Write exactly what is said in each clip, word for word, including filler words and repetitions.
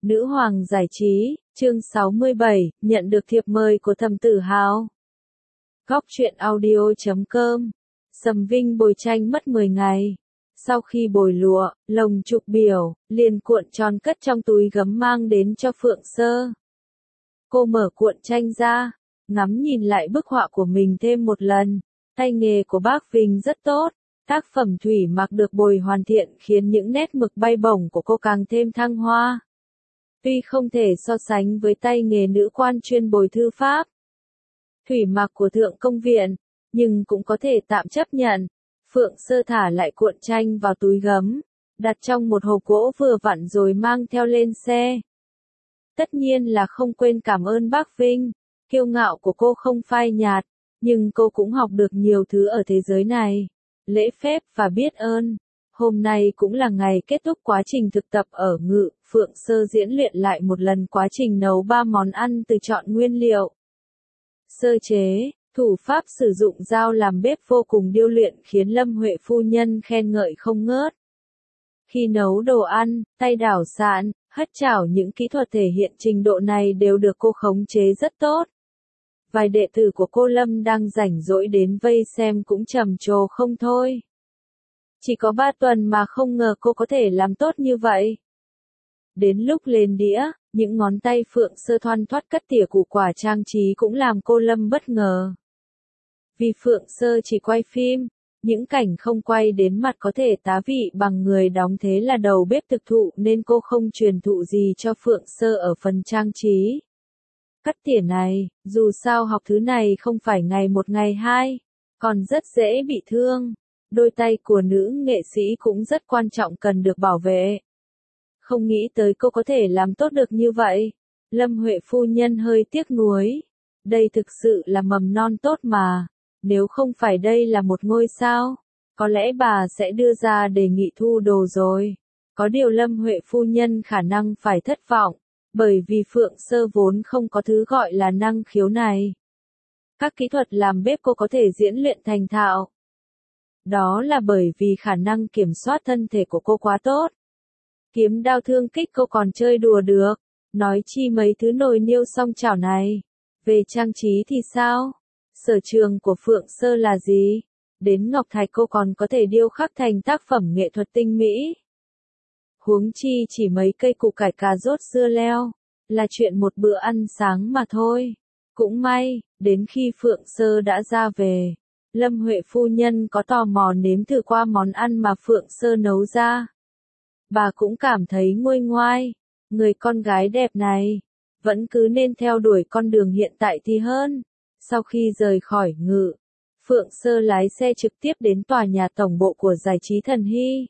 Nữ hoàng giải trí, chương sáu mươi bảy, nhận được thiệp mời của Thẩm Tử Hào. Góc truyện audio chấm com. Sầm Vinh bồi tranh mất mười ngày. Sau khi bồi lụa, lồng trục biểu, liền cuộn tròn cất trong túi gấm mang đến cho Phượng Sơ. Cô mở cuộn tranh ra, ngắm nhìn lại bức họa của mình thêm một lần. Tay nghề của bác Vinh rất tốt. Tác phẩm thủy mặc được bồi hoàn thiện khiến những nét mực bay bổng của cô càng thêm thăng hoa. Tuy không thể so sánh với tay nghề nữ quan chuyên bồi thư pháp, thủy mặc của Thượng Công Viện, nhưng cũng có thể tạm chấp nhận. Phượng Sơ thả lại cuộn tranh vào túi gấm, đặt trong một hộp gỗ vừa vặn rồi mang theo lên xe. Tất nhiên là không quên cảm ơn bác Vinh, kiêu ngạo của cô không phai nhạt, nhưng cô cũng học được nhiều thứ ở thế giới này, lễ phép và biết ơn. Hôm nay cũng là ngày kết thúc quá trình thực tập ở Ngự, Phượng Sơ diễn luyện lại một lần quá trình nấu ba món ăn từ chọn nguyên liệu. Sơ chế, thủ pháp sử dụng dao làm bếp vô cùng điêu luyện khiến Lâm Huệ phu nhân khen ngợi không ngớt. Khi nấu đồ ăn, tay đảo sạn, hất chảo những kỹ thuật thể hiện trình độ này đều được cô khống chế rất tốt. Vài đệ tử của cô Lâm đang rảnh rỗi đến vây xem cũng trầm trồ không thôi. Chỉ có ba tuần mà không ngờ cô có thể làm tốt như vậy. Đến lúc lên đĩa, những ngón tay Phượng Sơ thoăn thoắt cắt tỉa củ quả trang trí cũng làm cô Lâm bất ngờ. Vì Phượng Sơ chỉ quay phim, những cảnh không quay đến mặt có thể tá vị bằng người đóng thế là đầu bếp thực thụ nên cô không truyền thụ gì cho Phượng Sơ ở phần trang trí. Cắt tỉa này, dù sao học thứ này không phải ngày một ngày hai, còn rất dễ bị thương. Đôi tay của nữ nghệ sĩ cũng rất quan trọng cần được bảo vệ. Không nghĩ tới cô có thể làm tốt được như vậy. Lâm Huệ phu nhân hơi tiếc nuối. Đây thực sự là mầm non tốt mà. Nếu không phải đây là một ngôi sao, có lẽ bà sẽ đưa ra đề nghị thu đồ rồi. Có điều Lâm Huệ phu nhân khả năng phải thất vọng, bởi vì Phượng Sơ vốn không có thứ gọi là năng khiếu này. Các kỹ thuật làm bếp cô có thể diễn luyện thành thạo. Đó là bởi vì khả năng kiểm soát thân thể của cô quá tốt. Kiếm đao thương kích cô còn chơi đùa được, nói chi mấy thứ nồi niêu song chảo này. Về trang trí thì sao? Sở trường của Phượng Sơ là gì? Đến ngọc thạch cô còn có thể điêu khắc thành tác phẩm nghệ thuật tinh mỹ. Huống chi chỉ mấy cây củ cải cà rốt dưa leo, là chuyện một bữa ăn sáng mà thôi. Cũng may, đến khi Phượng Sơ đã ra về, Lâm Huệ phu nhân có tò mò nếm thử qua món ăn mà Phượng Sơ nấu ra. Bà cũng cảm thấy nguôi ngoai, người con gái đẹp này, vẫn cứ nên theo đuổi con đường hiện tại thì hơn. Sau khi rời khỏi Ngự, Phượng Sơ lái xe trực tiếp đến tòa nhà tổng bộ của giải trí Thần Hy.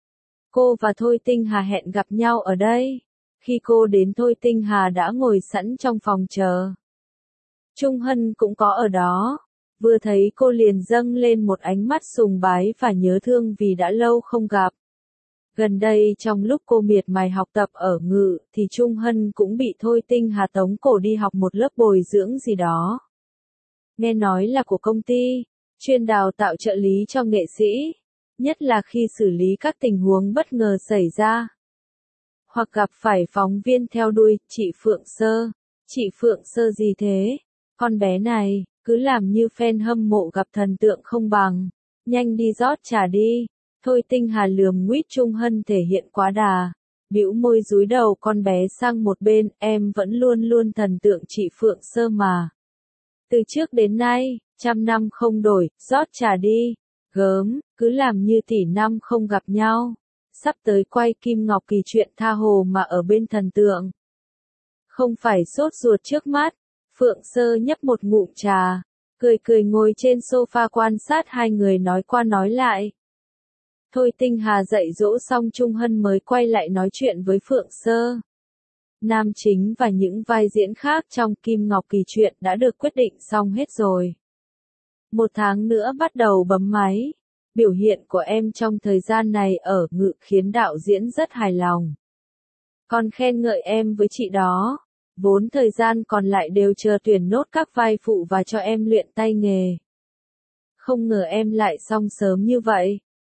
Cô và Thôi Tinh Hà hẹn gặp nhau ở đây. Khi cô đến Thôi Tinh Hà đã ngồi sẵn trong phòng chờ. Trung Hân cũng có ở đó. Vừa thấy cô liền dâng lên một ánh mắt sùng bái và nhớ thương vì đã lâu không gặp. Gần đây trong lúc cô miệt mài học tập ở Ngự thì Trung Hân cũng bị Thôi Tinh Hà tống cổ đi học một lớp bồi dưỡng gì đó. Nghe nói là của công ty, chuyên đào tạo trợ lý cho nghệ sĩ, nhất là khi xử lý các tình huống bất ngờ xảy ra. Hoặc gặp phải phóng viên theo đuôi, chị Phượng Sơ, chị Phượng Sơ gì thế? Con bé này, cứ làm như fan hâm mộ gặp thần tượng không bằng, nhanh đi rót trà đi. Thôi Tinh Hà lườm nguýt Trung Hân thể hiện quá đà, bĩu môi dúi đầu con bé sang một bên, em vẫn luôn luôn thần tượng chị Phượng Sơ mà. Từ trước đến nay, trăm năm không đổi, rót trà đi. Gớm, cứ làm như tỷ năm không gặp nhau. Sắp tới quay Kim Ngọc Kỳ chuyện tha hồ mà ở bên thần tượng. Không phải sốt ruột trước mắt, Phượng Sơ nhấp một ngụm trà, cười cười ngồi trên sofa quan sát hai người nói qua nói lại. Thôi Tinh Hà dạy dỗ xong Trung Hân mới quay lại nói chuyện với Phượng Sơ. Nam chính và những vai diễn khác trong Kim Ngọc Kỳ chuyện đã được quyết định xong hết rồi. Một tháng nữa bắt đầu bấm máy. Biểu hiện của em trong thời gian này ở Ngự khiến đạo diễn rất hài lòng. Còn khen ngợi em với chị đó. Vốn thời gian còn lại đều chờ tuyển nốt các vai phụ và cho em luyện tay nghề. Không ngờ em lại xong sớm như vậy.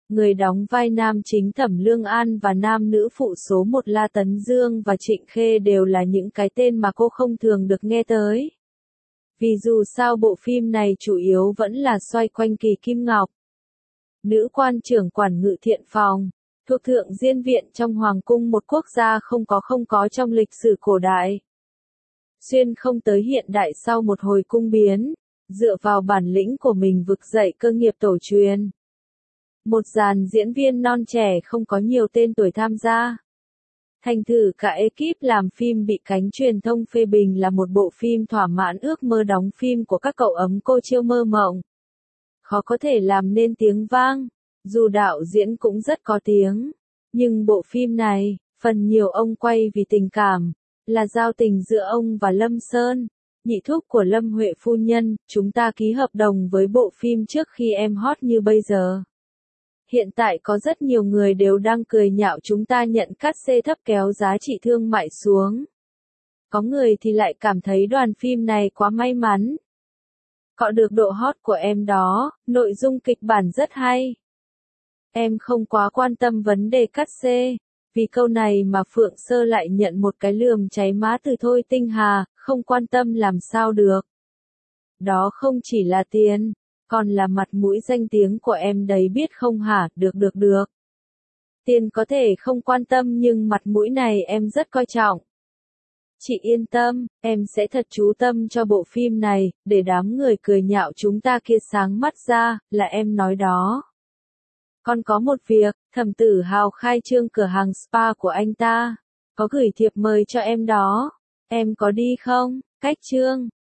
Người đóng vai nam chính Thẩm Lương An và nam nữ phụ số một La Tấn Dương và Trịnh Khê đều là những cái tên mà cô không thường được nghe tới. Vì dù sao bộ phim này chủ yếu vẫn là xoay quanh Kỳ Kim Ngọc, nữ quan trưởng quản ngự thiện phòng, thuộc thượng diên viện trong hoàng cung một quốc gia không có không có trong lịch sử cổ đại. Xuyên không tới hiện đại sau một hồi cung biến, dựa vào bản lĩnh của mình vực dậy cơ nghiệp tổ truyền. Một dàn diễn viên non trẻ không có nhiều tên tuổi tham gia. Thành thử cả ekip làm phim bị cánh truyền thông phê bình là một bộ phim thỏa mãn ước mơ đóng phim của các cậu ấm cô chiêu mơ mộng. Khó có thể làm nên tiếng vang, dù đạo diễn cũng rất có tiếng. Nhưng bộ phim này, phần nhiều ông quay vì tình cảm, là giao tình giữa ông và Lâm Sơn, nhị thúc của Lâm Huệ phu nhân. Chúng ta ký hợp đồng với bộ phim trước khi em hot như bây giờ. Hiện tại có rất nhiều người đều đang cười nhạo chúng ta nhận cát xê thấp kéo giá trị thương mại xuống. Có người thì lại cảm thấy đoàn phim này quá may mắn. Cọ được độ hot của em đó, nội dung kịch bản rất hay. Em không quá quan tâm vấn đề cát xê, vì câu này mà Phượng Sơ lại nhận một cái lườm cháy má từ Thôi Tinh Hà, không quan tâm làm sao được. Đó không chỉ là tiền, còn là mặt mũi danh tiếng của em đấy biết không hả, được được được. Tiền có thể không quan tâm nhưng mặt mũi này em rất coi trọng. Chị yên tâm, em sẽ thật chú tâm cho bộ phim này, để đám người cười nhạo chúng ta kia sáng mắt ra, là em nói đó. Còn có một việc, Thẩm Tử Hào khai trương cửa hàng spa của anh ta, có gửi thiệp mời cho em đó. Em có đi không? Cách trương.